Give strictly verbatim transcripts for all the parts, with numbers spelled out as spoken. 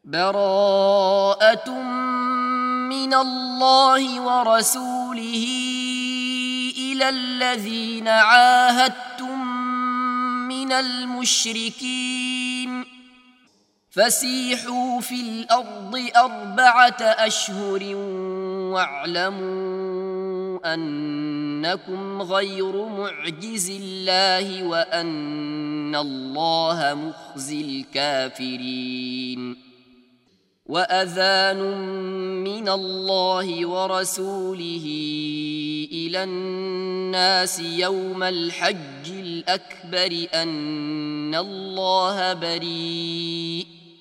براءة من الله ورسوله إلى الذين عاهدتم من المشركين فسيحوا في الأرض أربعة أشهر واعلموا أنكم غير معجز الله وأن الله مخزي الكافرين وأذان من الله ورسوله إلى الناس يوم الحج الأكبر أن الله بريء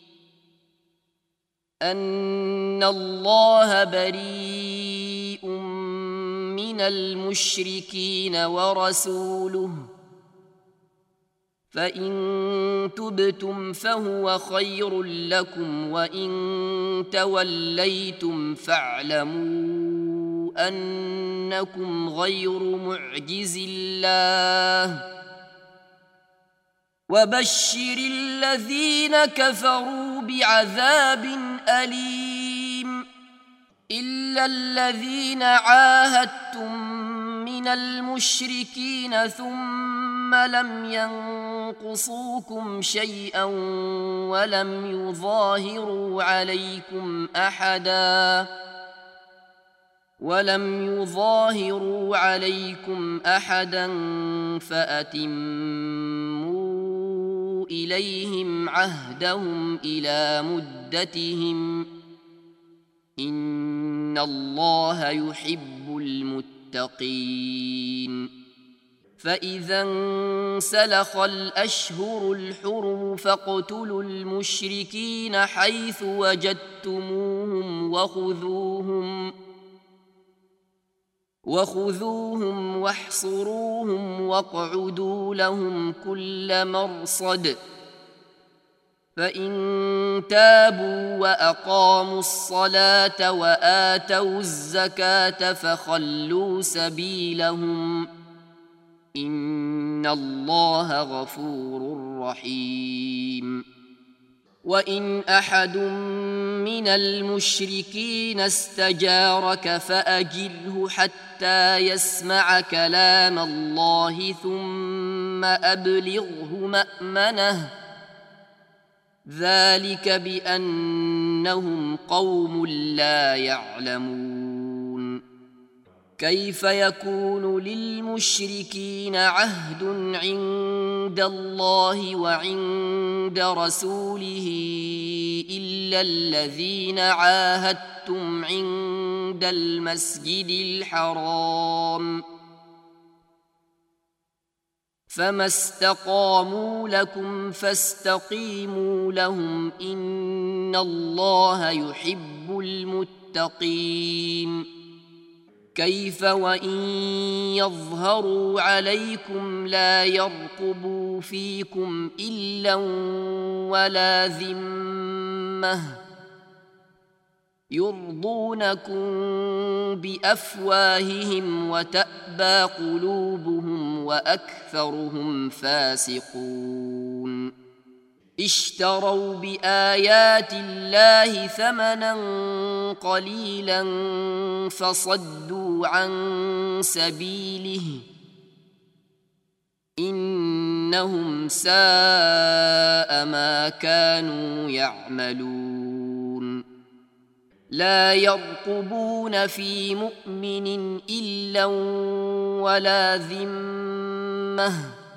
أن الله بريء من المشركين ورسوله فإن تبتم فهو خير لكم وإن توليتم فاعلموا أنكم غير معجز الله وبشر الذين كفروا بعذاب أليم إلا الذين عاهدتم من المشركين ثم لم ينقصوكم شيئا ولم يظاهروا عليكم أحدا ولم يظاهروا عليكم أحدا فأتموا إليهم عهدهم إلى مدتهم إن الله يحب المتقين فإذا انسلخ الأشهر الحرم فاقتلوا المشركين حيث وجدتموهم وخذوهم وخذوهم واحصروهم واقعدوا لهم كل مرصد فإن تابوا وأقاموا الصلاة وآتوا الزكاة فخلوا سبيلهم إن الله غفور رحيم وإن أحد من المشركين استجارك فأجره حتى يسمع كلام الله ثم أبلغه مأمنه ذلك بأنهم قوم لا يعلمون كيف يكون للمشركين عهد عند الله وعند رسوله إلا الذين عاهدتم عند المسجد الحرام فما استقاموا لكم فاستقيموا لهم إن الله يحب المتقين كيف وإن يظهروا عليكم لا يرقبوا فيكم إلا ولا ذمة يرضونكم بأفواههم وتأبى قلوبهم وأكثرهم فاسقون اشتروا بآيات الله ثمنا قليلا فصدوا عن سبيله إنهم ساء ما كانوا يعملون لا يرقبون في مؤمن إلا ولا ذمة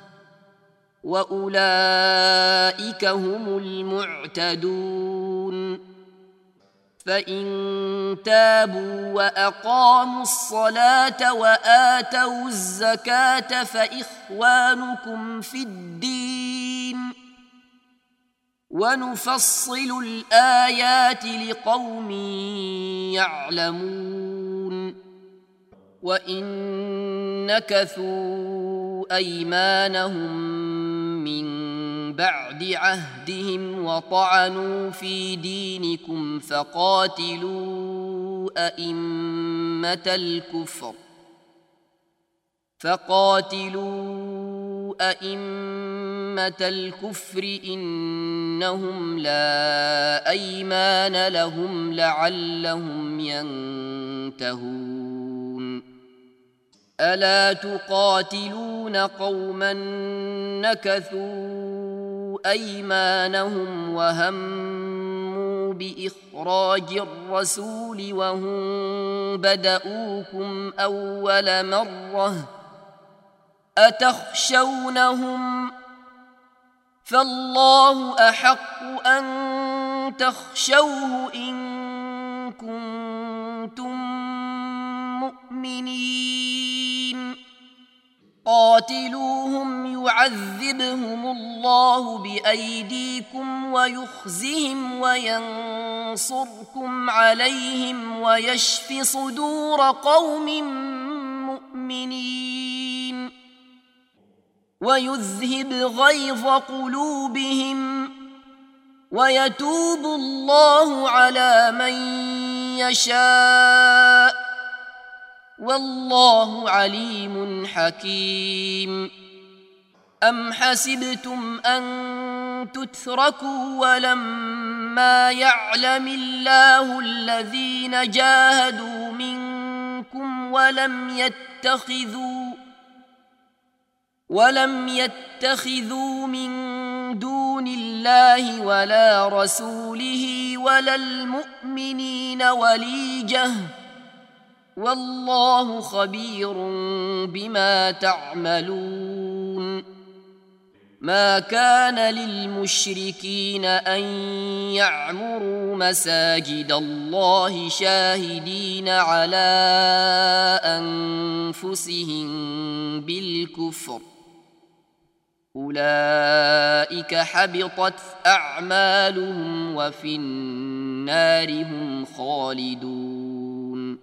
وأولئك هم المعتدون فإن تابوا وأقاموا الصلاة وآتوا الزكاة فإخوانكم في الدين ونفصل الآيات لقوم يعلمون وإن نكثوا أيمانهم من بعد عهدهم وطعنوا في دينكم فقاتلوا أئمة الكفر فقاتلوا أئمة الكفر إن إنهم لا أيمان لهم لعلهم ينتهون ألا تقاتلون قوما نكثوا أيمانهم وهموا بإخراج الرسول وهم بدؤوكم أول مرة أتخشونهم فالله أحق أن تخشوه إن كنتم مؤمنين قاتلوهم يعذبهم الله بأيديكم ويخزهم وينصركم عليهم ويشف صدور قوم مؤمنين ويذهب غيظ قلوبهم ويتوب الله على من يشاء والله عليم حكيم أم حسبتم أن تتركوا ولما يعلم الله الذين جاهدوا منكم ولم يتخذوا ولم يتخذوا من دون الله ولا رسوله ولا المؤمنين وليجة والله خبير بما تعملون ما كان للمشركين أن يعمروا مساجد الله شاهدين على أنفسهم بالكفر أولئك حبطت أعمالهم وفي النار هم خالدون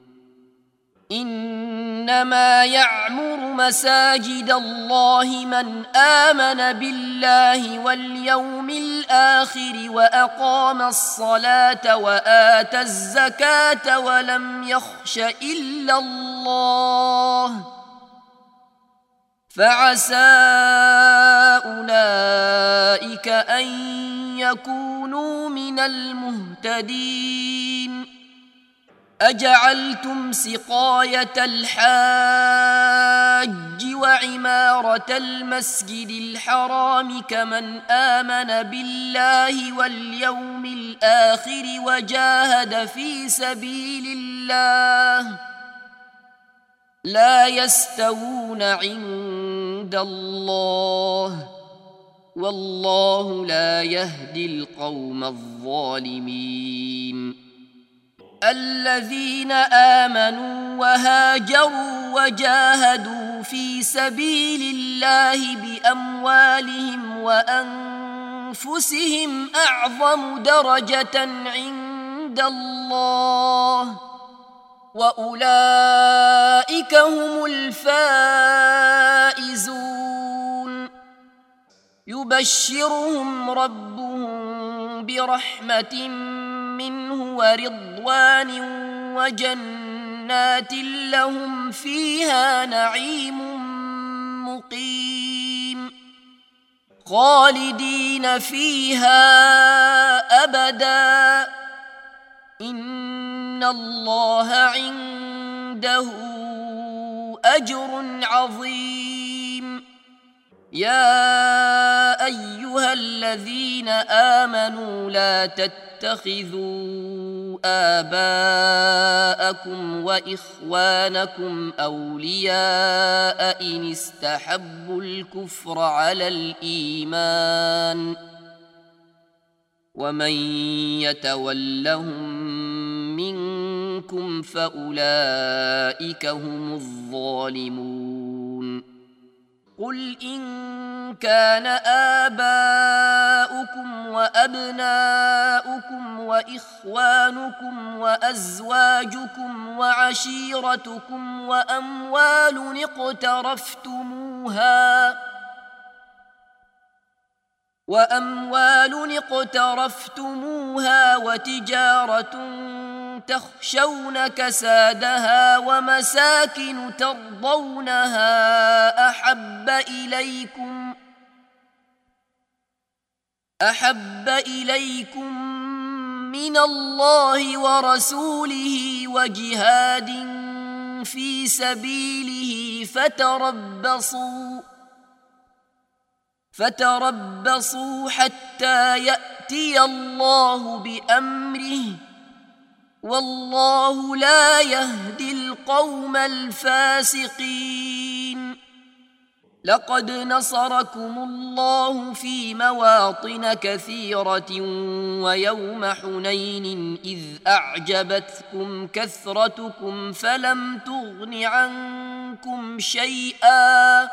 إنما يعمر مساجد الله من آمن بالله واليوم الآخر وأقام الصلاة وآتى الزكاة ولم يخش إلا الله فعسى أولئك أن يكونوا من المهتدين أجعلتم سقاية الحاج وعمارة المسجد الحرام كمن آمن بالله واليوم الآخر وجاهد في سبيل الله لا يستوون عند الله والله لا يهدي القوم الظالمين الذين آمنوا وهاجروا وجاهدوا في سبيل الله بأموالهم وأنفسهم أعظم درجة عند الله وأولئك هم الفائزون يبشرهم ربهم برحمة منه ورضوان وجنات لهم فيها نعيم مقيم خالدين فيها أبدا إن الله عنده أجر عظيم يا أيها الذين آمنوا لا تتخذوا آباءكم وإخوانكم أولياء إن استحبوا الكفر على الإيمان ومن يتولهم منكم فأولئك هم الظالمون قل إن كان آباؤكم وأبناؤكم وإخوانكم وأزواجكم وعشيرتكم وأموال اقترفتموها وأموال اقترفتموها وتجارة تخشون كسادها ومساكن ترضونها أحب إليكم أحب إليكم من الله ورسوله وجهاد في سبيله فتربصوا فتربصوا حتى يأتي الله بأمره والله لا يهدي القوم الفاسقين. لقد نصركم الله في مواطن كثيرة ويوم حنين إذ أعجبتكم كثرتكم فلم تغن عنكم شيئا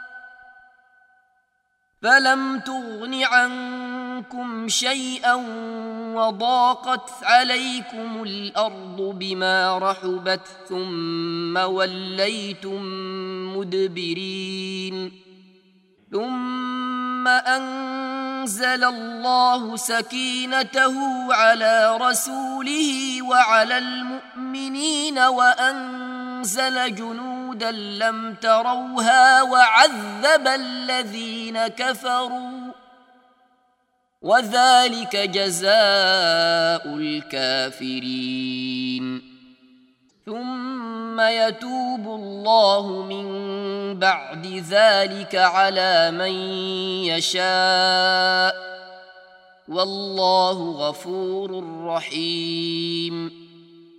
فلم تغن عنكم شيئا وضاقت عليكم الأرض بما رحبت ثم وليتم مدبرين. ثم أنزل الله سكينته على رسوله وعلى المؤمنين وأنزل جنودا لم تروها وعذب الذين كفروا وذلك جزاء الكافرين. ثم يتوب الله من بعد ذلك على من يشاء والله غفور رحيم.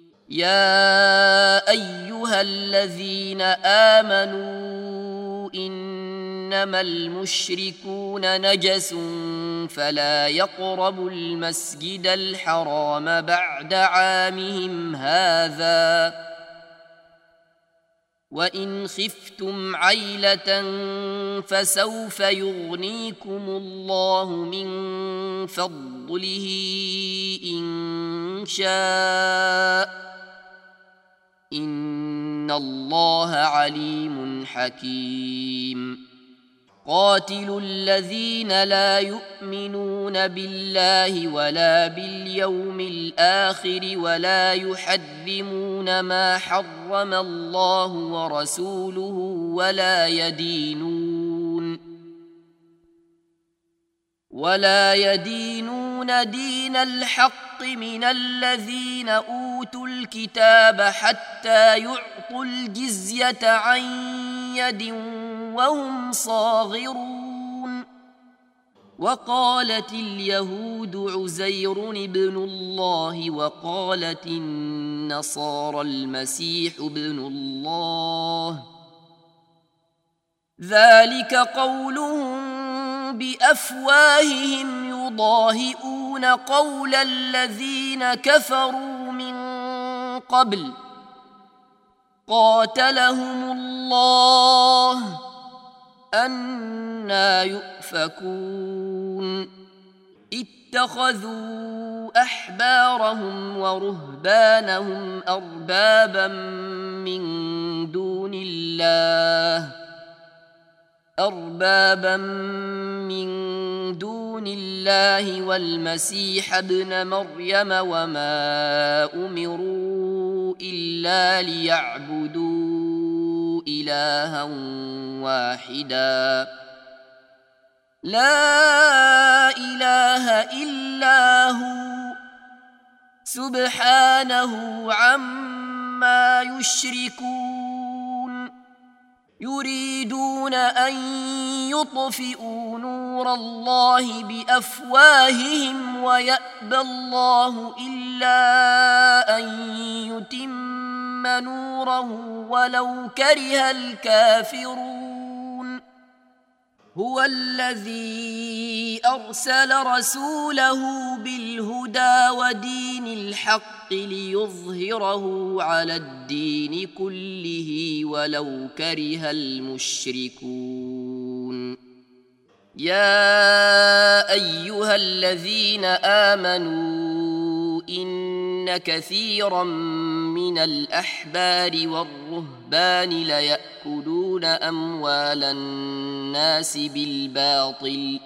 يا أيها الذين آمنوا إنما المشركون نجس فلا يقربوا المسجد الحرام بعد عامهم هذا وإن خفتم عيلة فسوف يغنيكم الله من فضله إن شاء إن الله عليم حكيم. قاتلوا الذين لا يؤمنون بالله ولا باليوم الآخر ولا يحرمون ما حرم الله ورسوله ولا يدينون ولا يدينون دين الحق من الذين أوتوا الكتاب حتى يعطوا الجزية عن يد وهم صاغرون. وقالت اليهود عزير ابن الله وقالت النصارى المسيح ابن الله ذلك قولهم بأفواههم يضاهئون قول الذين كفروا من قبل قاتلهم الله أنى يؤفكون. اتخذوا أحبارهم ورهبانهم أربابا من دون الله أربابا من دون الله والمسيح ابن مريم وما أمروا إلا ليعبدوا إلها واحدا لا إله إلا هو سبحانه عما يشركون. يريدون أن يطفئوا نور الله بأفواههم ويأبى الله إلا أن يتم نوره ولو كره الكافرون. هو الذي أرسل رسوله بالهدى ودين الحق ليظهره على الدين كله ولو كره المشركون. يا أيها الذين آمنوا إن كثيرا من الأحبار والرهبان ليأكلون أموال الناس بالباطل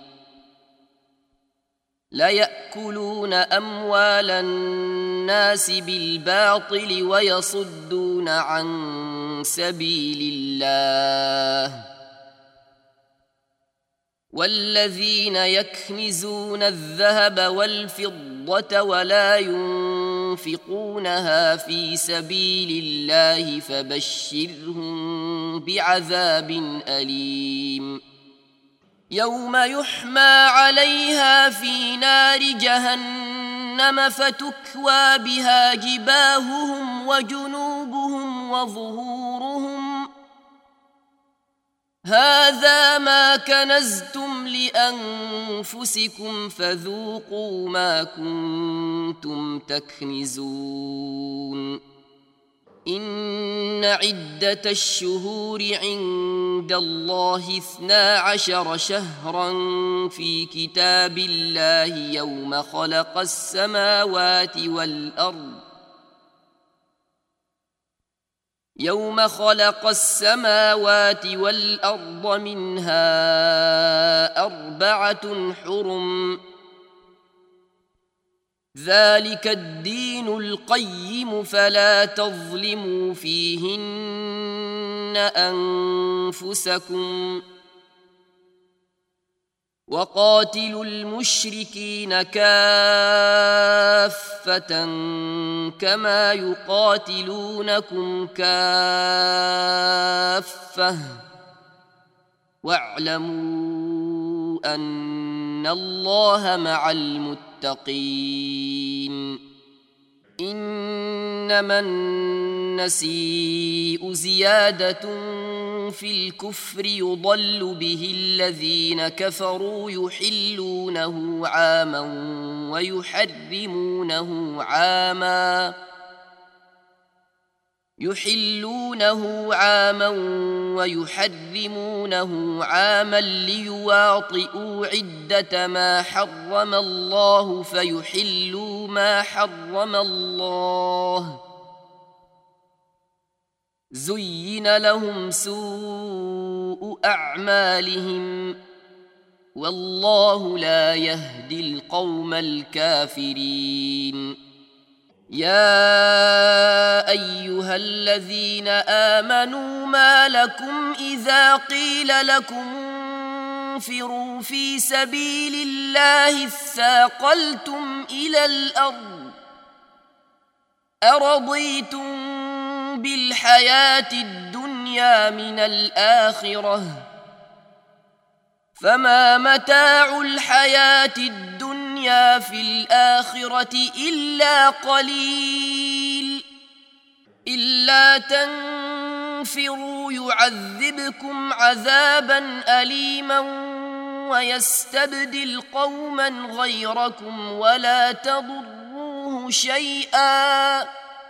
ليأكلون أموال الناس بالباطل ويصدون عن سبيل الله والذين يكنزون الذهب والفضة ولا ينفقونها في سبيل الله فبشرهم بعذاب أليم يوم يحمى عليها في نار جهنم فتكوى بها جباههم وجنوبهم وظهورهم هذا ما كنزتم لأنفسكم فذوقوا ما كنتم تكنزون إن عدة الشهور عند الله اثنا عشر شهرا في كتاب الله يوم خلق السماوات والأرض يوم خلق السماوات والأرض منها أربعة حرم ذلك الدين القيم فلا تظلموا فيهن أنفسكم وقاتلوا المشركين كافة كما يقاتلونكم كافة واعلموا أن الله مع المتقين إنما النسيء زيادة في الكفر يضل به الذين كفروا يحلونه عاما ويحرمونه عاما يحلونه عاما ويحرمونه عاما ليواطئوا عدة ما حرم الله فيحلوا ما حرم الله زين لهم سوء أعمالهم والله لا يهدي القوم الكافرين يا أيها الذين آمنوا ما لكم إذا قيل لكم انفروا في سبيل الله اثاقلتم إلى الأرض أرضيتم بالحياة الدنيا من الآخرة فما متاع الحياة الدنيا في الآخرة إلا قليل إلا تنفروا يعذبكم عذابا أليما ويستبدل قوما غيركم ولا تضروه شيئا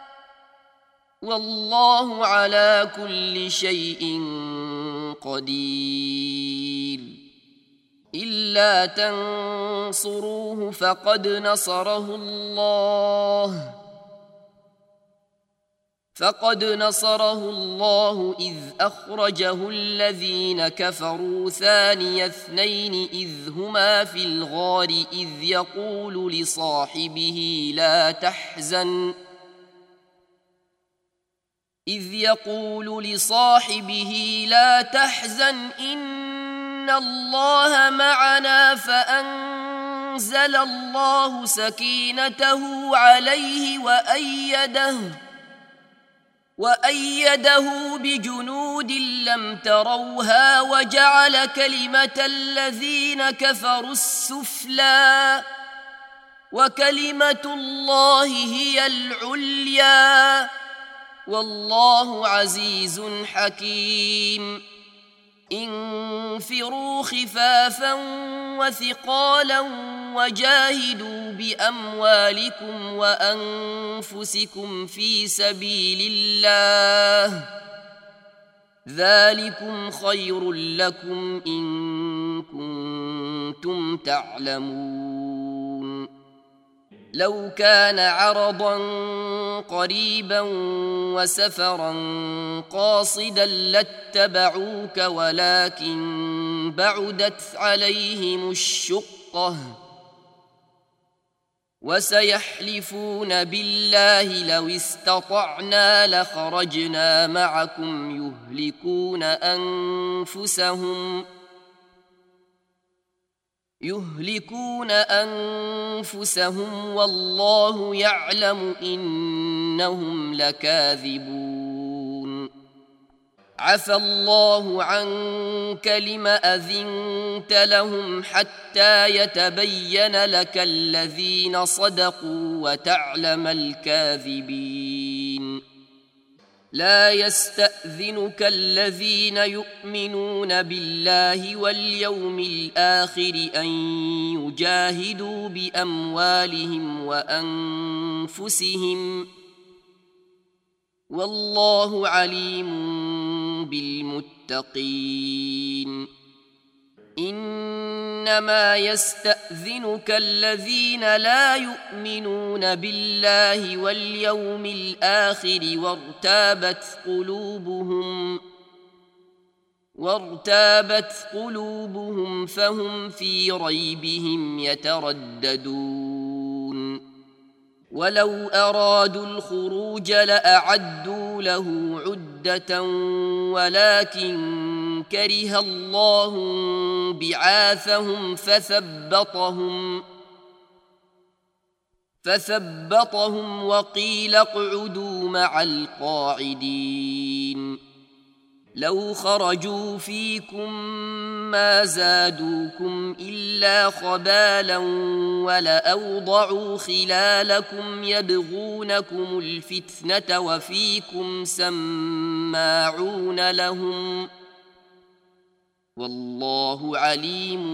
والله على كل شيء قدير إلا تنصروه فقد نصره الله فقد نصره الله إذ أخرجه الذين كفروا ثاني اثنين إذ هما في الغار إذ يقول لصاحبه لا تحزن إذ يقول لصاحبه لا تحزن إن الله معنا فأنزل الله سكينته عليه وأيده وأيده بجنود لم تروها وجعل كلمة الذين كفروا السفلى وكلمة الله هي العليا والله عزيز حكيم انفروا خفافا وثقالا وجاهدوا بأموالكم وأنفسكم في سبيل الله ذلكم خير لكم إن كنتم تعلمون لو كان عرضا قريبا وسفرا قاصدا لاتبعوك ولكن بعدت عليهم الشقة وسيحلفون بالله لو استطعنا لخرجنا معكم يهلكون أنفسهم يهلكون أنفسهم والله يعلم إنهم لكاذبون عفى الله عنك لم أذنت لهم حتى يتبين لك الذين صدقوا وتعلم الكاذبين لا يستأذنك الذين يؤمنون بالله واليوم الآخر أن يجاهدوا بأموالهم وأنفسهم والله عليم بالمتقين إنما يستأذنك الذين لا يؤمنون بالله واليوم الآخر وارتابت قلوبهم وارتابت قلوبهم فهم في ريبهم يترددون ولو أرادوا الخروج لأعدوا له عدة ولكن كره الله بعاثهم فثبطهم فثبطهم وقيل اقعدوا مع القاعدين لو خرجوا فيكم ما زادوكم إلا خبالا ولأوضعوا خلالكم يبغونكم الفتنة وفيكم سماعون لهم والله عليم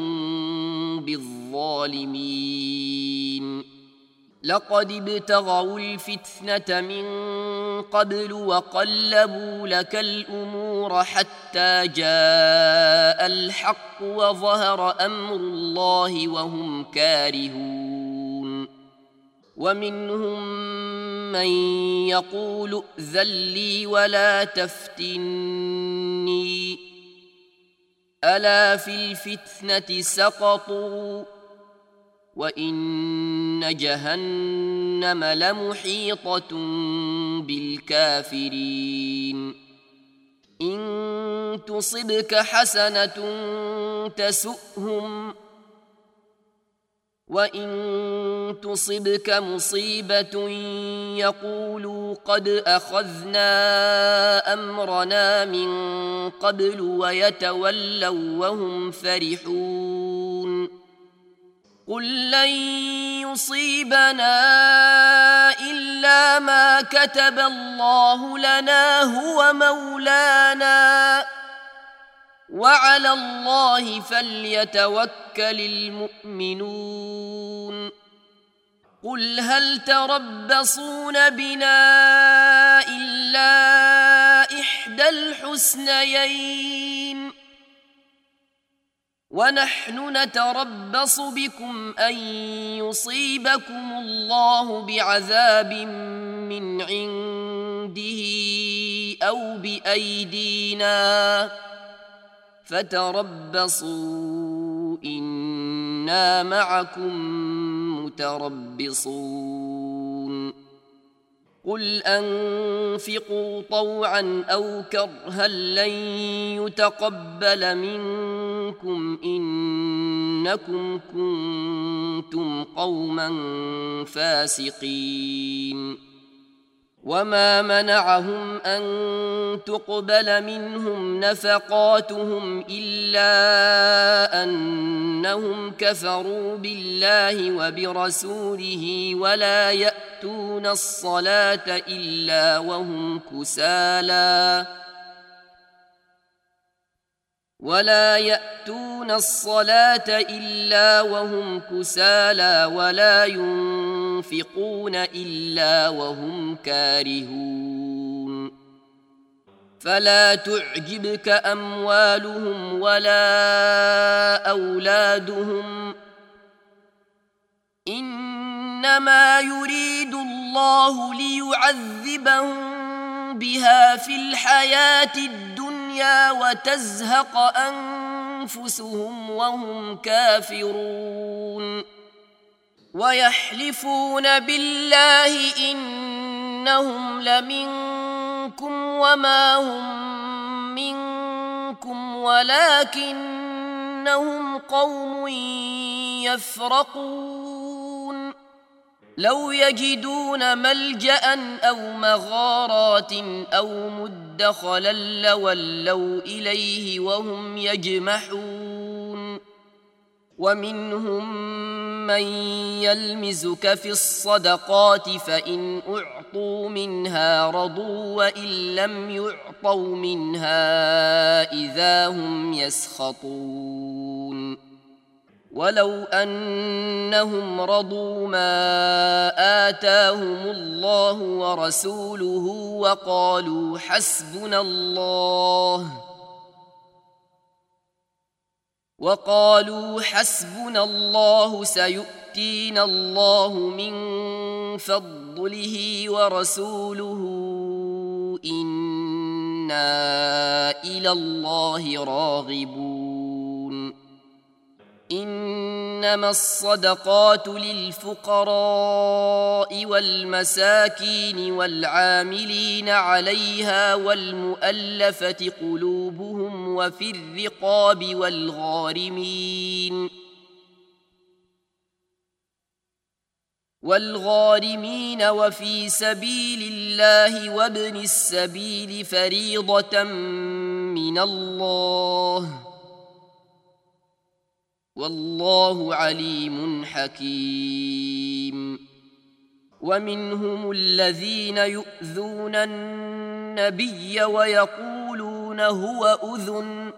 بالظالمين لقد ابتغوا الفتنة من قبل وقلبوا لك الأمور حتى جاء الحق وظهر أمر الله وهم كارهون ومنهم من يقول ائذن لي ولا تفتني ألا في الفتنة سقطوا وإن جهنم لمحيطة بالكافرين إن تصبك حسنة تسؤهم وإن تصبك مصيبة يقولوا قد أخذنا أمرنا من قبل ويتولوا وهم فرحون قل لن يصيبنا إلا ما كتب الله لنا هو مولانا وعلى الله فليتوكل المؤمنون قل هل تربصون بنا إلا إحدى الحسنيين ونحن نتربص بكم أن يصيبكم الله بعذاب من عنده أو بأيدينا فتربصوا إنا معكم متربصون قل أنفقوا طوعا أو كرها لن يتقبل منكم إنكم كنتم قوما فاسقين وما منعهم أن تقبل منهم نفقاتهم إلا أنهم كفروا بالله وبرسوله ولا يأتون الصلاة إلا وهم كسالى ولا يأتون الصلاة إلا وهم كسالى ولا ينفقون إلا وهم كارهون فلا تعجبك أموالهم ولا أولادهم إنما يريد الله ليعذبهم بها في الحياة الدنيا وتزهق أنفسهم وهم كافرون ويحلفون بالله إنهم لمنكم وما هم منكم ولكن أنهم قوم يفرقون لو يجدون ملجأ أو مغارات أو مدخلا لولوا إليه وهم يجمحون ومنهم من يلمزك في الصدقات فإن أعطوا منها رضوا وإن لم يعطوا منها إذا هم يسخطون ولو أنهم رضوا ما آتاهم الله ورسوله وقالوا حسبنا الله وقالوا حسبنا الله سيؤتينا الله من فضله ورسوله إنا إلى الله راغبون إنما الصدقات للفقراء والمساكين والعاملين عليها والمؤلفة قلوبهم وفي الرقاب والغارمين والغارمين وفي سبيل الله وابن السبيل فريضة من الله والله عليم حكيم ومنهم الذين يؤذون النبي ويقولون هو أذن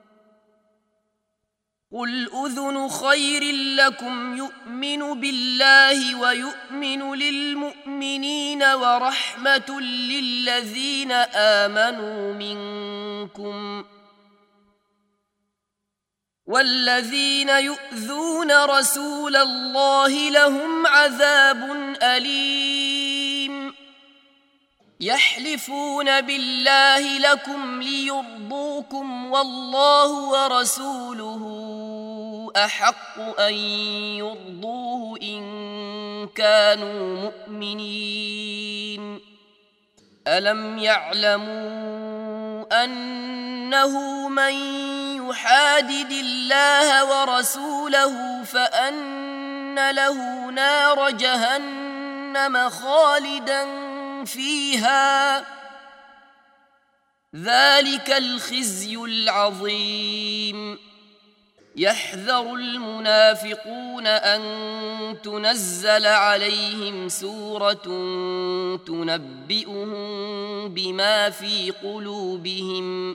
قل أذن خير لكم يؤمن بالله ويؤمن للمؤمنين ورحمة للذين آمنوا منكم والذين يؤذون رسول الله لهم عذاب أليم يحلفون بالله لكم ليرضوكم والله ورسوله أحق أن يرضوه إن كانوا مؤمنين ألم يعلموا أنه من يحادد الله ورسوله فأن له نار جهنم خالدا فيها ذلك الخزي العظيم يحذر المنافقون أن تنزل عليهم سورة تنبئهم بما في قلوبهم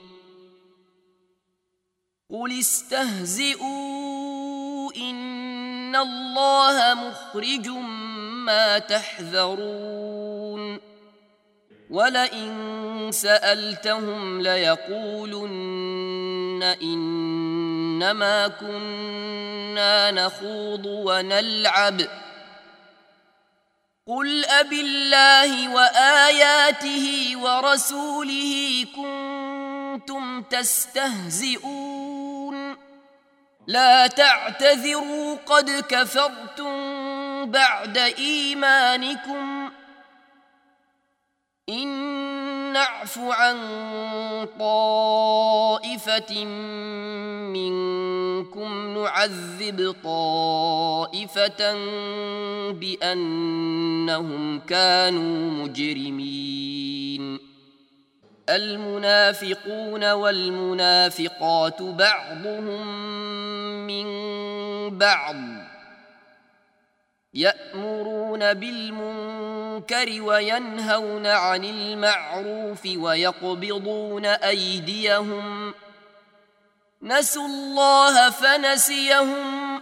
قل استهزئوا إن الله مخرج ما تحذرون ولئن سألتهم ليقولن إنما كنا نخوض ونلعب قل أبالله وآياته ورسوله كنتم تستهزئون لا تعتذروا قد كفرتم بعد إيمانكم إن نعف عن طائفة منكم نعذب طائفة بأنهم كانوا مجرمين المنافقون والمنافقات بعضهم من بعض يأمرون بالمنكر وينهون عن المعروف ويقبضون أيديهم نسوا الله فنسيهم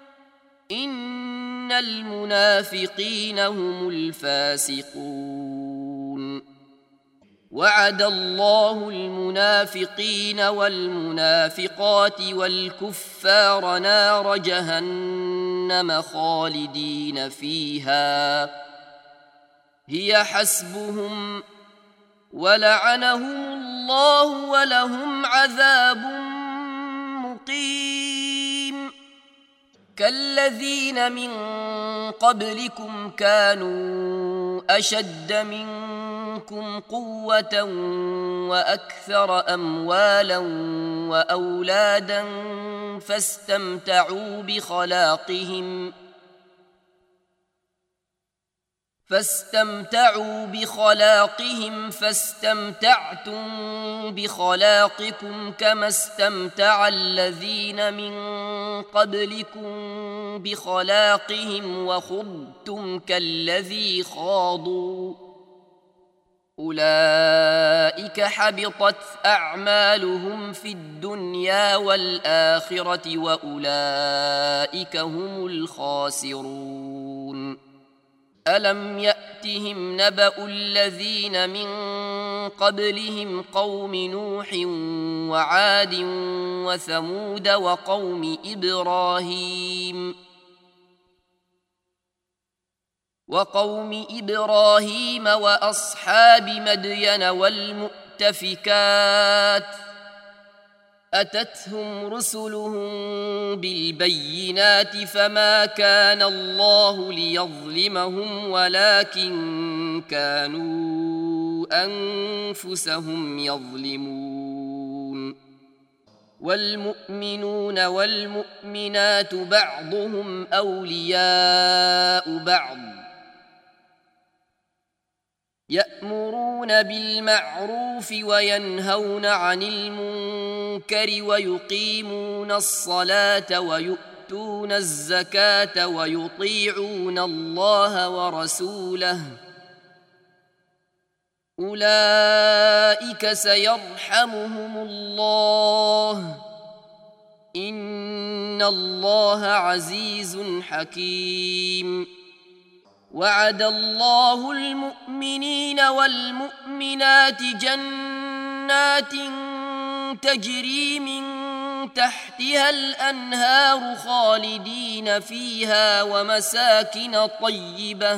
إن المنافقين هم الفاسقون وعد الله المنافقين والمنافقات والكفار نار جهنم خالدين فيها هي حسبهم ولعنهم الله ولهم عذاب مقيم كالذين من قبلكم كانوا أشد منكم منكم قوة وأكثر أموالا وأولادا فاستمتعوا بخلاقهم فاستمتعوا بخلاقهم فاستمتعتم بخلاقكم كما استمتع الذين من قبلكم بخلاقهم وخضتم كالذي خاضوا أولئك حبطت أعمالهم في الدنيا والآخرة وأولئك هم الخاسرون. ألم يأتهم نبأ الذين من قبلهم قوم نوح وعاد وثمود وقوم إبراهيم وقوم إبراهيم وأصحاب مدين والمؤتفكات أتتهم رسلهم بالبينات فما كان الله ليظلمهم ولكن كانوا أنفسهم يظلمون. والمؤمنون والمؤمنات بعضهم أولياء بعض يأمرون بالمعروف وينهون عن المنكر ويقيمون الصلاة ويؤتون الزكاة ويطيعون الله ورسوله أولئك سيرحمهم الله إن الله عزيز حكيم. وعد الله المؤمنين والمؤمنات جنات تجري من تحتها الأنهار خالدين فيها ومساكن طيبة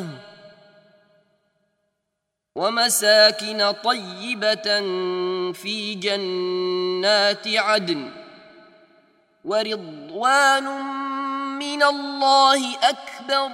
ومساكن طيبة في جنات عدن ورضوان من الله أكبر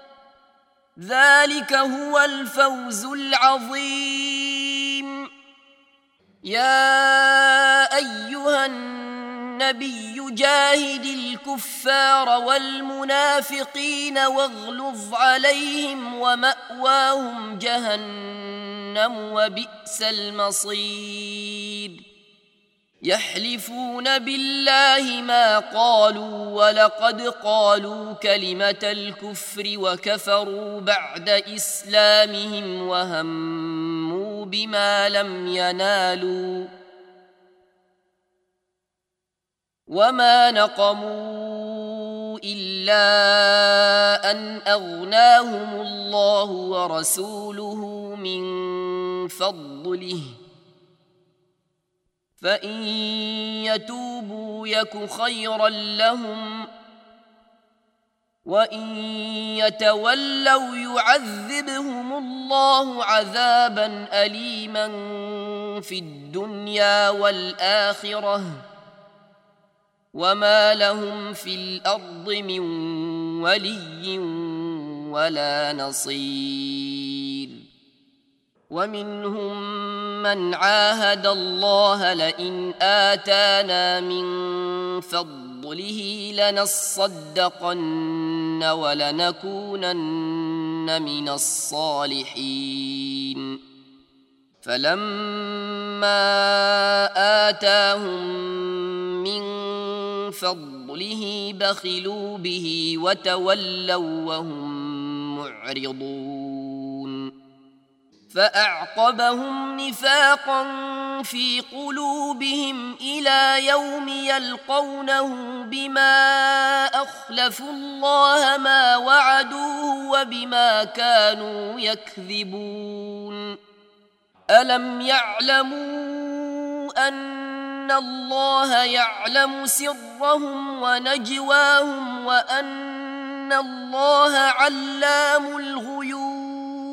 ذلك هو الفوز العظيم. يا أيها النبي جاهد الكفار والمنافقين واغلظ عليهم ومأواهم جهنم وبئس المصير. يحلفون بالله ما قالوا ولقد قالوا كلمة الكفر وكفروا بعد إسلامهم وهموا بما لم ينالوا وما نقموا إلا أن أغناهم الله ورسوله من فضله فإن يتوبوا يك خيرا لهم وإن يتولوا يعذبهم الله عذابا أليما في الدنيا والآخرة وما لهم في الأرض من ولي ولا نصير. ومنهم من عاهد الله لئن آتانا من فضله لنصدقن ولنكونن من الصالحين فلما آتاهم من فضله بخلوا به وتولوا وهم معرضون. فأعقبهم نفاقا في قلوبهم إلى يوم يلقونه بما أخلفوا الله ما وعدوه وبما كانوا يكذبون. ألم يعلموا أن الله يعلم سرهم ونجواهم وأن الله علام الغيوب.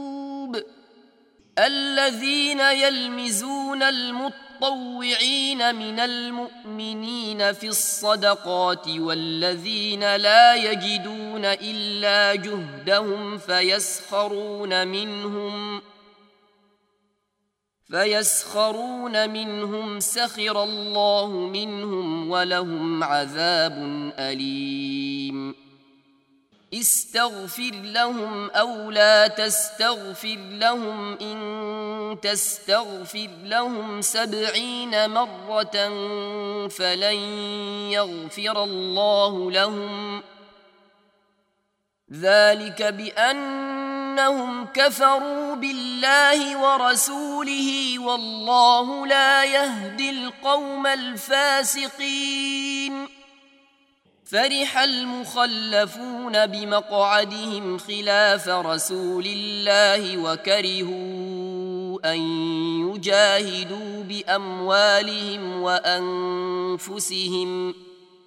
الذين يلمزون المطوعين من المؤمنين في الصدقات والذين لا يجدون إلا جهدهم فيسخرون منهم فيسخرون منهم سخر الله منهم ولهم عذاب أليم استغفر لهم أو لا تستغفر لهم إن تستغفر لهم سبعين مرة فلن يغفر الله لهم ذلك بأنهم كفروا بالله ورسوله والله لا يهدي القوم الفاسقين فرح المخلفون بمقعدهم خلاف رسول الله وكرهوا أن يجاهدوا بأموالهم وأنفسهم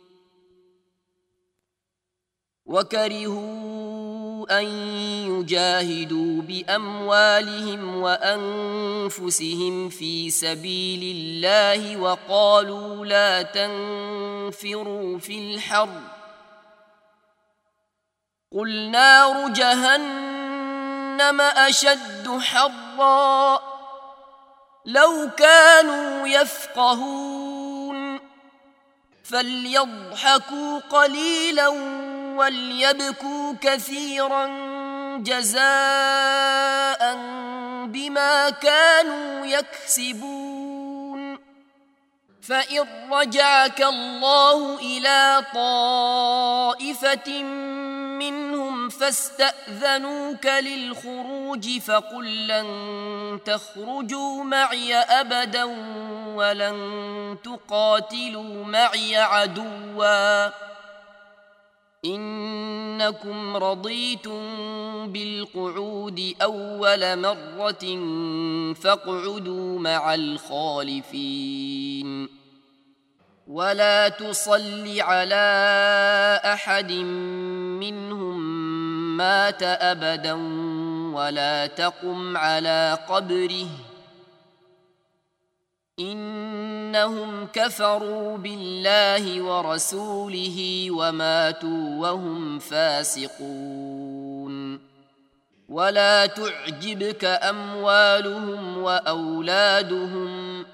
وكرهوا أن يجاهدوا بأموالهم وأنفسهم في سبيل الله وقالوا لا تنفروا في الحر قل نار جهنم أشد حرا لو كانوا يفقهون فليضحكوا قليلا وليبكوا كثيرا جزاء بما كانوا يكسبون فإن رجعك الله إلى طائفة منهم فاستأذنوك للخروج فقل لن تخرجوا معي أبدا ولن تقاتلوا معي عدوا إنكم رضيتم بالقعود أول مرة فاقعدوا مع الخالفين ولا تصل على أحد منهم مات أبدا ولا تقم على قبره إنهم كفروا بالله ورسوله وماتوا وهم فاسقون ولا تعجبك أموالهم وأولادهم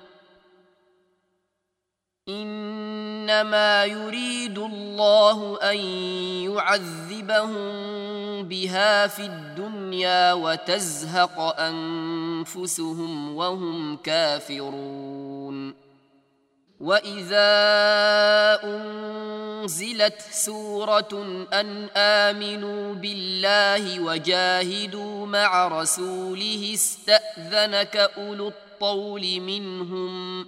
إنما يريد الله أن يعذبهم بها في الدنيا وتزهق أنفسهم وهم كافرون وإذا أنزلت سورة أن آمنوا بالله وجاهدوا مع رسوله استأذنك أولو الطول منهم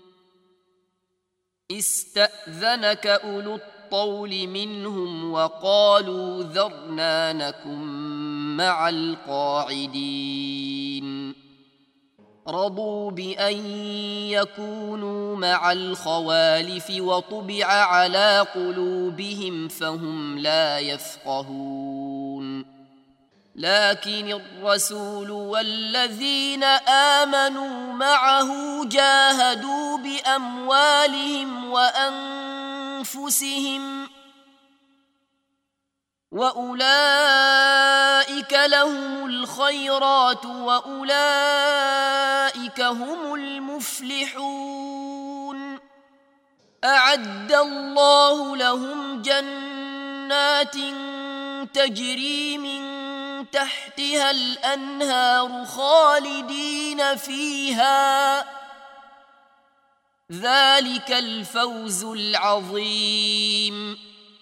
استأذنك أولو الطول منهم وقالوا ذرنا نكن مع القاعدين رضوا بأن يكونوا مع الخوالف وطبع على قلوبهم فهم لا يفقهون لكن الرسول والذين آمنوا معه جاهدوا بأموالهم وأنفسهم وأولئك لهم الخيرات وأولئك هم المفلحون أعد الله لهم جنات تجري من تحتها الأنهار خالدين فيها ذلك الفوز العظيم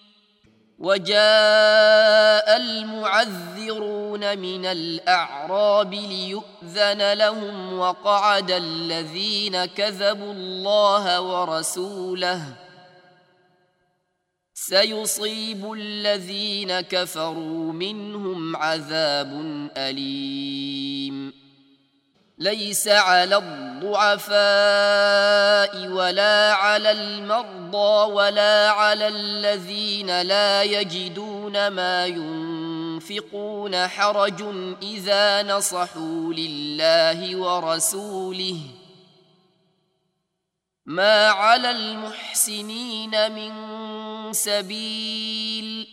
وجاء المعذرون من الأعراب ليؤذن لهم وقعد الذين كذبوا الله ورسوله سيصيب الذين كفروا منهم عذاب أليم ليس على الضعفاء ولا على المرضى ولا على الذين لا يجدون ما ينفقون حرج إذا نصحوا لله ورسوله ما على المحسنين من سبيل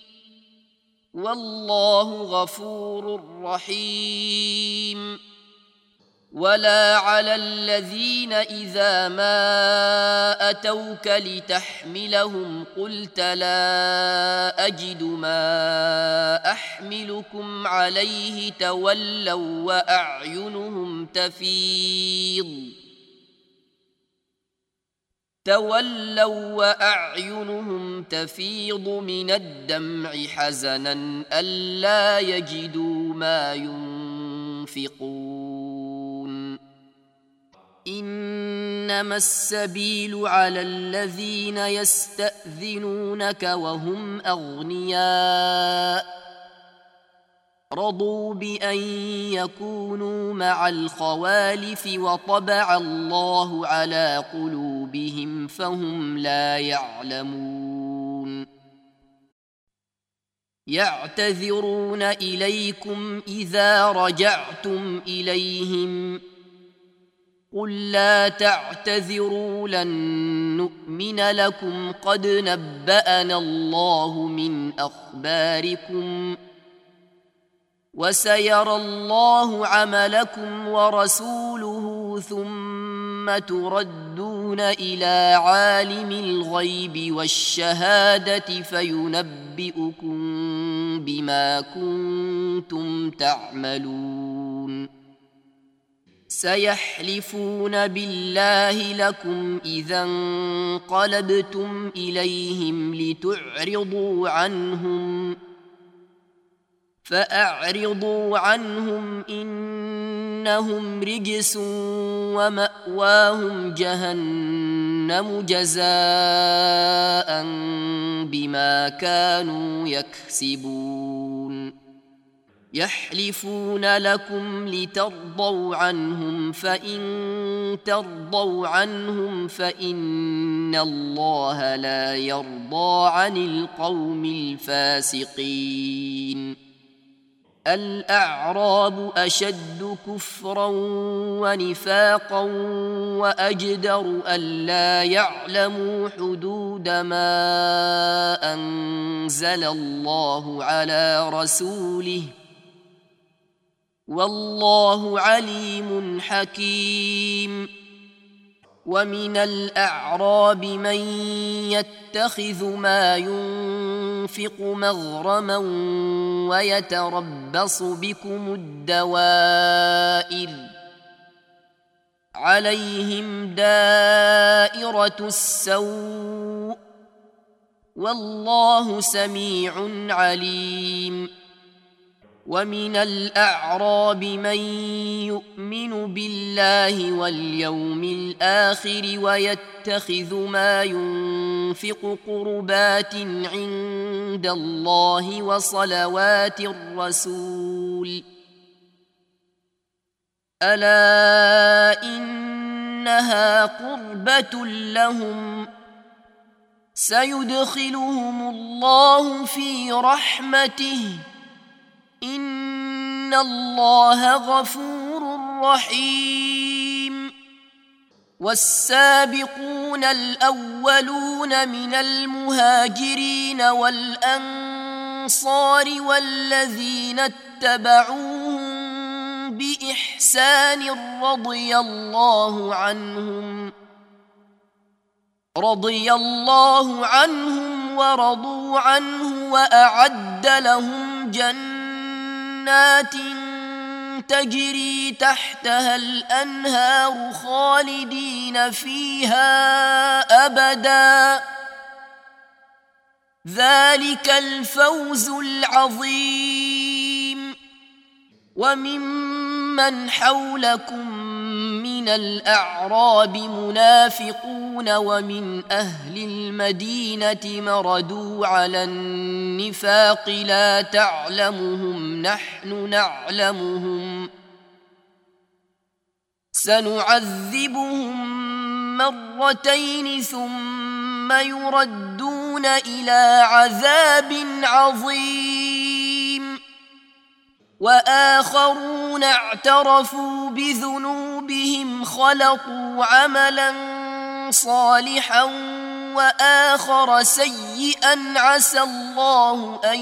والله غفور رحيم ولا على الذين إذا ما أتوك لتحملهم قلت لا أجد ما أحملكم عليه تولوا وأعينهم تفيض تولوا وأعينهم تفيض من الدمع حزنا ألا يجدوا ما ينفقون إنما السبيل على الذين يستأذنونك وهم أغنياء رضوا بأن يكونوا مع الخوالف وطبع الله على قلوبهم فهم لا يعلمون يعتذرون إليكم إذا رجعتم إليهم قل لا تعتذروا لن نؤمن لكم قد نبأنا الله من أخباركم وسيرى الله عملكم ورسوله ثم تردون إلى عالم الغيب والشهادة فينبئكم بما كنتم تعملون سيحلفون بالله لكم إذا انقلبتم إليهم لتعرضوا عنهم فأعرضوا عنهم إنهم رجس ومأواهم جهنم جزاء بما كانوا يكسبون يحلفون لكم لترضوا عنهم فإن ترضوا عنهم فإن الله لا يرضى عن القوم الفاسقين الأعراب أشد كفرا ونفاقا وأجدر ألا يعلموا حدود ما أنزل الله على رسوله والله عليم حكيم ومن الأعراب من يتخذ ما ينفق مغرما ويتربص بكم الدوائر عليهم دائرة السوء والله سميع عليم ومن الأعراب من يؤمن بالله واليوم الآخر ويتخذ ما ينفق قربات عند الله وصلوات الرسول ألا إنها قربة لهم سيدخلهم الله في رحمته إن الله غفور رحيم والسابقون الأولون من المهاجرين والأنصار والذين اتبعوهم بإحسان رضي الله عنهم رضي الله عنهم ورضوا عنه وأعد لهم جنات جنات تجري تحتها الأنهار خالدين فيها أبدا ذلك الفوز العظيم وممن حولكم من الأعراب منافقون ومن أهل المدينة مردوا على النفاق لا تعلمهم نحن نعلمهم سنعذبهم مرتين ثم يردون إلى عذاب عظيم وآخرون اعترفوا بذنوبهم خلطوا عملا صالحا وآخر سيئا عسى الله أن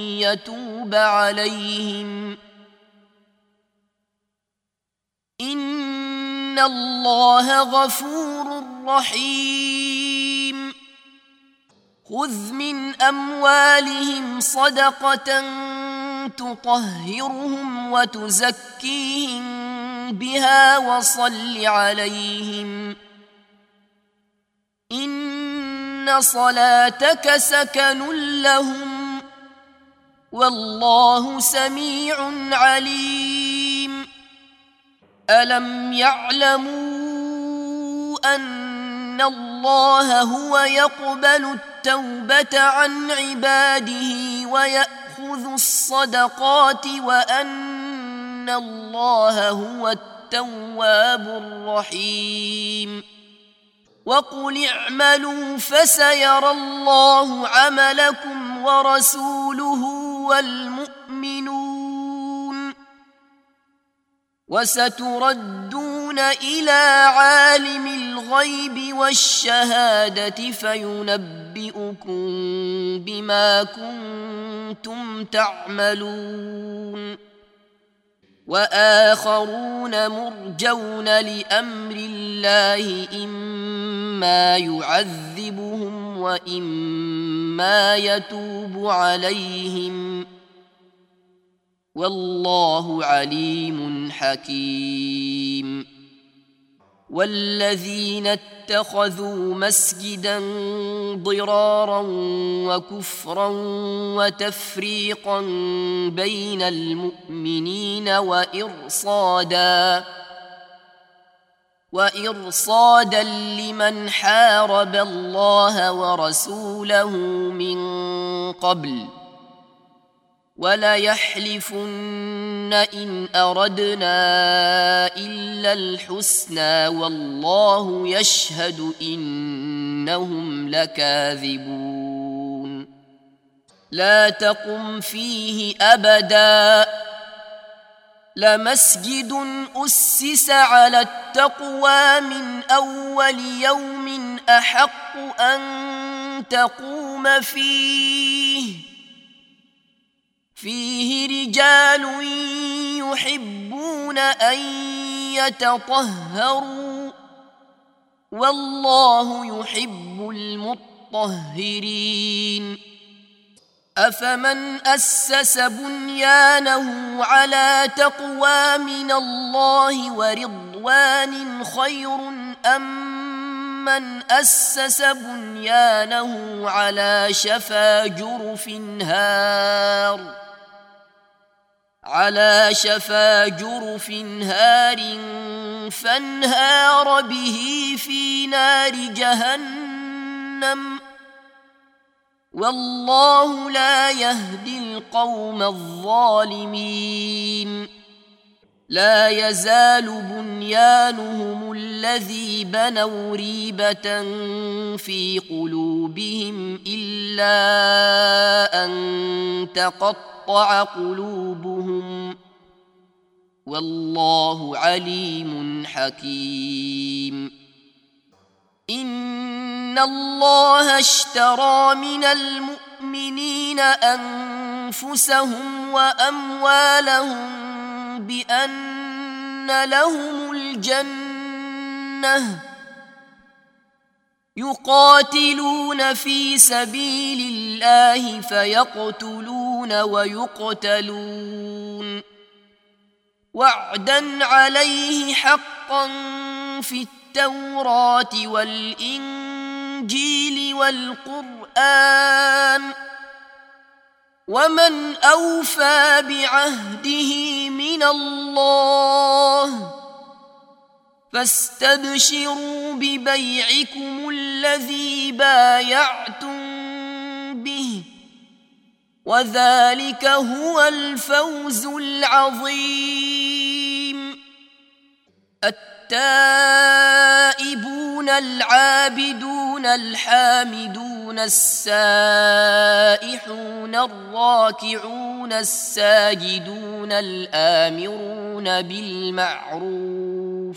يتوب عليهم إن إن الله غفور رحيم خذ من أموالهم صدقة تطهرهم وتزكيهم بها وصل عليهم إن صلاتك سكن لهم والله سميع عليم ألم يعلموا أن الله هو يقبل التوبة عن عباده ويأخذ الصدقات وأن الله هو التواب الرحيم وقل اعملوا فسيرى الله عملكم ورسوله والمؤمنون وستردون إلى عالم الغيب والشهادة فينبئكم بما كنتم تعملون وآخرون مرجون لأمر الله إما يعذبهم وإما يتوب عليهم والله عليم حكيم والذين اتخذوا مسجدا ضرارا وكفرا وتفريقا بين المؤمنين وإرصادا وإرصادا لمن حارب الله ورسوله من قبل وليحلفن إن أردنا إلا الحسنى والله يشهد إنهم لكاذبون لا تقم فيه أبدا لمسجد أسس على التقوى من أول يوم أحق أن تقوم فيه فيه رجال يحبون أن يتطهروا والله يحب المطهرين أفمن أسس بنيانه على تقوى من الله ورضوان خير أم من أسس بنيانه على شفا جرف هار على شفا جرف هار فانهار به في نار جهنم والله لا يهدي القوم الظالمين لا يزال بنيانهم الذي بنوا ريبة في قلوبهم إلا أن تقطع قلوبهم والله عليم حكيم إن الله اشترى من المؤمنين أنفسهم وأموالهم بأن لهم الجنة يقاتلون في سبيل الله فيقتلون ويقتلون وعدا عليه حقا في التوراة والإنجيل والقرآن ومن أوفى بعهده من الله فاستبشروا ببيعكم الذي بايعتم به وذلك هو الفوز العظيم التائبون العابدون الحامدون السائحون الراكعون الساجدون الآمرون بالمعروف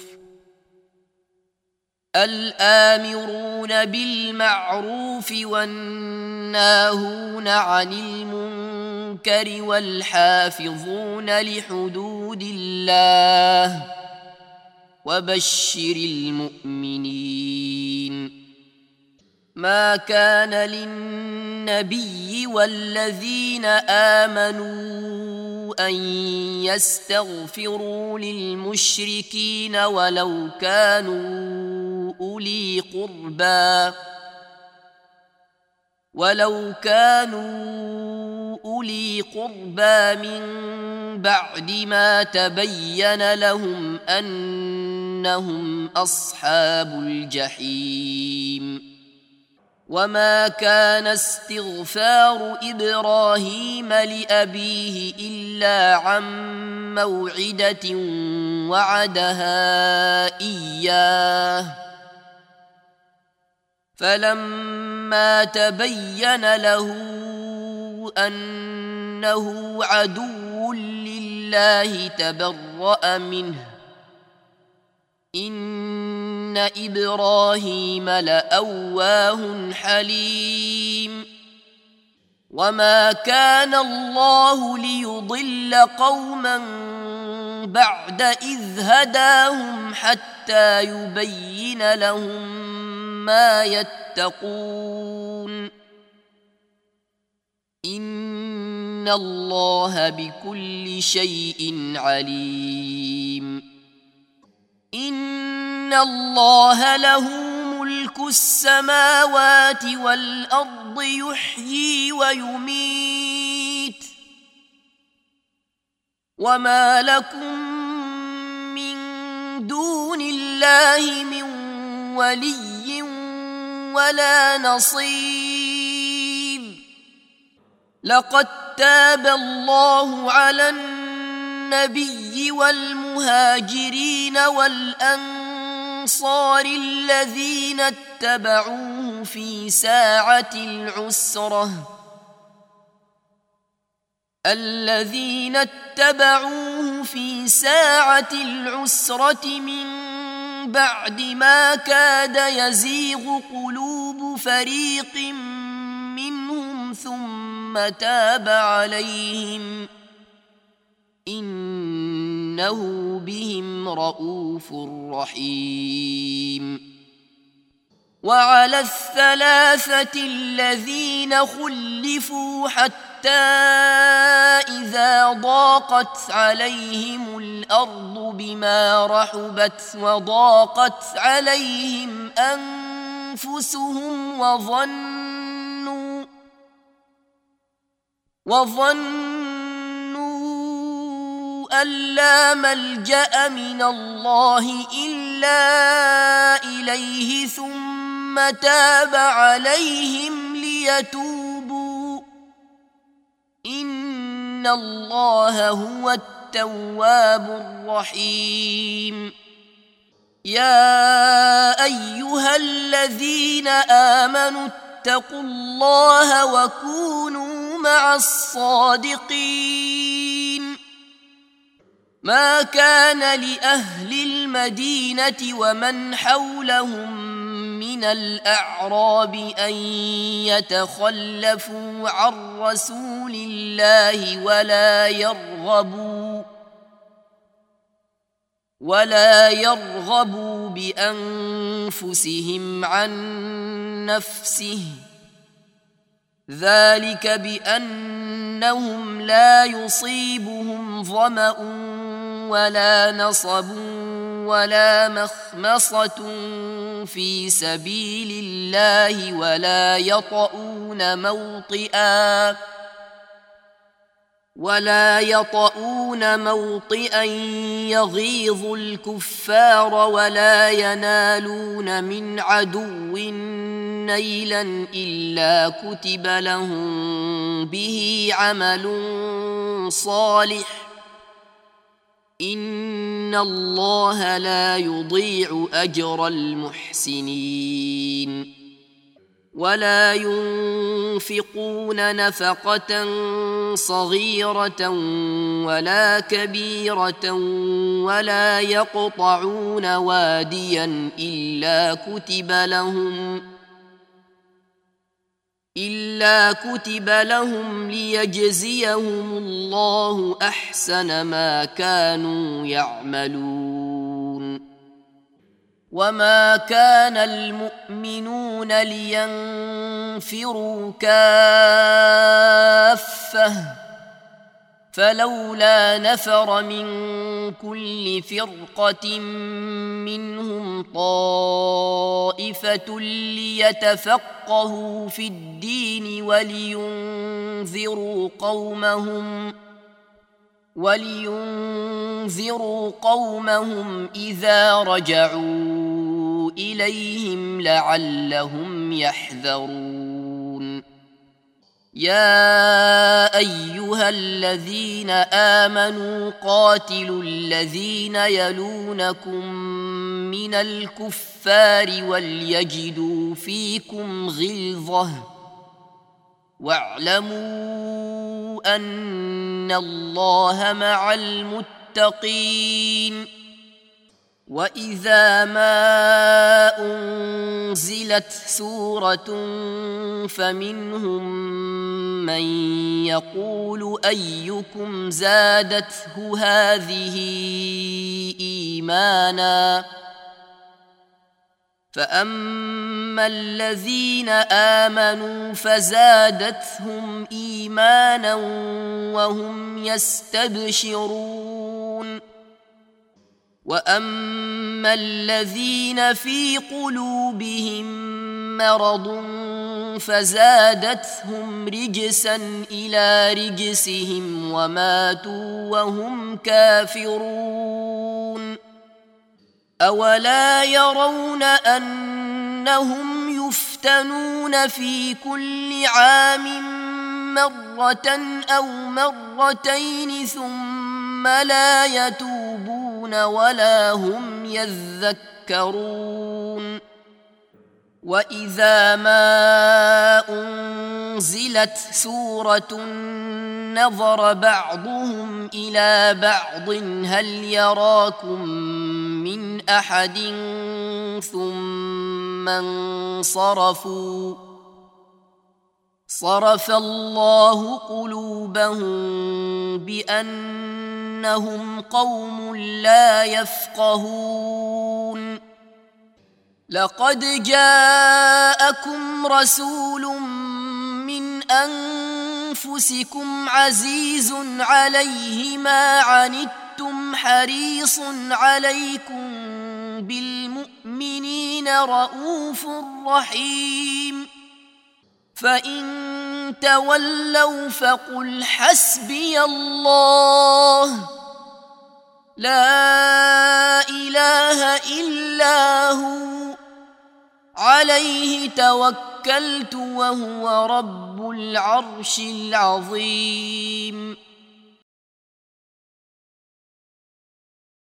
الآمرون بالمعروف والناهون عن المنكر والحافظون لحدود الله وبشر المؤمنين. ما كان للنبي والذين آمنوا أن يستغفروا للمشركين ولو كانوا أولي قربى ولو كانوا أولي قربى من بعد ما تبين لهم أنهم أصحاب الجحيم. وما كان استغفار إبراهيم لأبيه إلا عن موعدة وعدها إياه فلما تبين له أنه عدو لله تبرأ منه إن إبراهيم لأواه حليم. وما كان الله ليضل قوما بعد إذ هداهم حتى يبين لهم ما يتقون إن الله بكل شيء عليم. إن الله له ملك السماوات والأرض يحيي ويميت وما لكم من دون الله من ولي ولا نصير. لقد تاب الله على النبي والمهاجرين والأنصار الذين اتبعوه في ساعة العسرة الذين اتبعوه في ساعة العسرة من بعد ما كاد يزيغ قلوب فريق منهم ثم تاب عليهم إنه بهم رءوف رحيم. وعلى الثلاثة الذين خلفوا حتى إذا ضاقت عليهم الأرض بما رحبت وضاقت عليهم أنفسهم وظنوا وظنوا أن لا ملجأ من الله إلا إليه ثم تاب عليهم ليتوبوا إن الله هو التواب الرحيم. يا أيها الذين آمنوا اتقوا الله وكونوا مع الصادقين. ما كان لأهل المدينة ومن حولهم من الأعراب أن يتخلفوا عن رسول الله ولا يرغبوا ولا يرغبوا بأنفسهم عن نفسه ذلك بأنهم لا يصيبهم ظمأ ولا نصب ولا مخمصة في سبيل الله ولا يطؤون موطئا ولا يطؤون موطئا يغيظ الكفار ولا ينالون من عدو نيلا إلا كتب لهم به عمل صالح إن الله لا يضيع أجر المحسنين. ولا ينفقون نفقة صغيرة ولا كبيرة ولا يقطعون واديا إلا كتب لهم إلا كتب لهم ليجزيهم الله أحسن ما كانوا يعملون وما كان المؤمنون لينفروا كافة فلولا نفر من كل فرقة منهم طائفة ليتفقهوا في الدين ولينذروا قومهم ولينذروا قومهم إذا رجعوا إليهم لعلهم يحذرون. يا أيها الذين آمنوا قاتلوا الذين يلونكم من الكفار وليجدوا فيكم غلظة واعلموا أن الله مع المتقين. وإذا ما أنزلت سورة فمنهم من يقول أيكم زادته هذه إيمانا فأما الذين آمنوا فزادتهم إيمانا وهم يستبشرون. وأما الذين في قلوبهم مرض فزادتهم رجسا إلى رجسهم وماتوا وهم كافرون. أولا يرون أنهم يفتنون في كل عام مرة أو مرتين ثم لا يتوبون ولا هم يذكرون. وإذا ما أنزلت سورة نظر بعضهم إلى بعض هل يراكم من أحد ثم انصرفوا صرف الله قلوبهم بأنهم قوم لا يفقهون. لقد جاءكم رسول من أنفسكم عزيز عليه ما عنتم حريص عليكم بالمؤمنين رؤوف رحيم. فإن تولوا فقل حسبي الله لا إله إلا هو عليه توكلت وهو رب العرش العظيم.